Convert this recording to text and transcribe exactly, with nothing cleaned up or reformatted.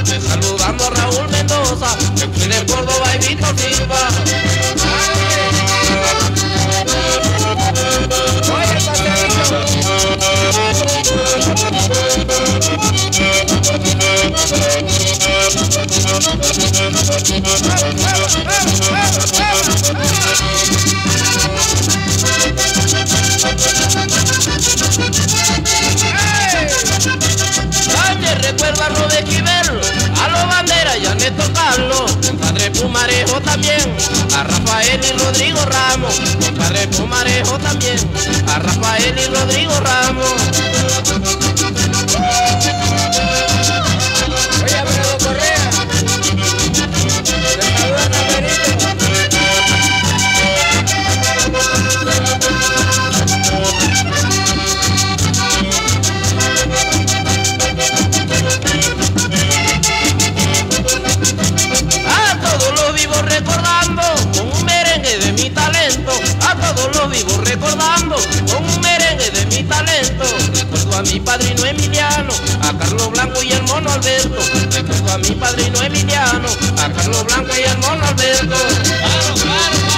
saludando a Raúl Mendoza, que fui de Córdoba y Víctor Silva. Oye, Dale recuerda a Robert Quiverlo, a los Banderas y a Néstor Carlos, compadre Pumarejo también, a Rafael y Rodrigo Ramos, compadre Pumarejo también, a Rafael y Rodrigo Ramos. Oye, Alfredo Correa, te saludan a Benito. A todos los vivos recordando con un merengue de mi talento, a todos los vivos recordando con un merengue de mi talento. Recuerdo a mi padrino Emiliano, a Carlos Blanco y el mono Alberto. Recuerdo a mi padrino Emiliano, a Carlos Blanco y el mono Alberto. Claro, claro.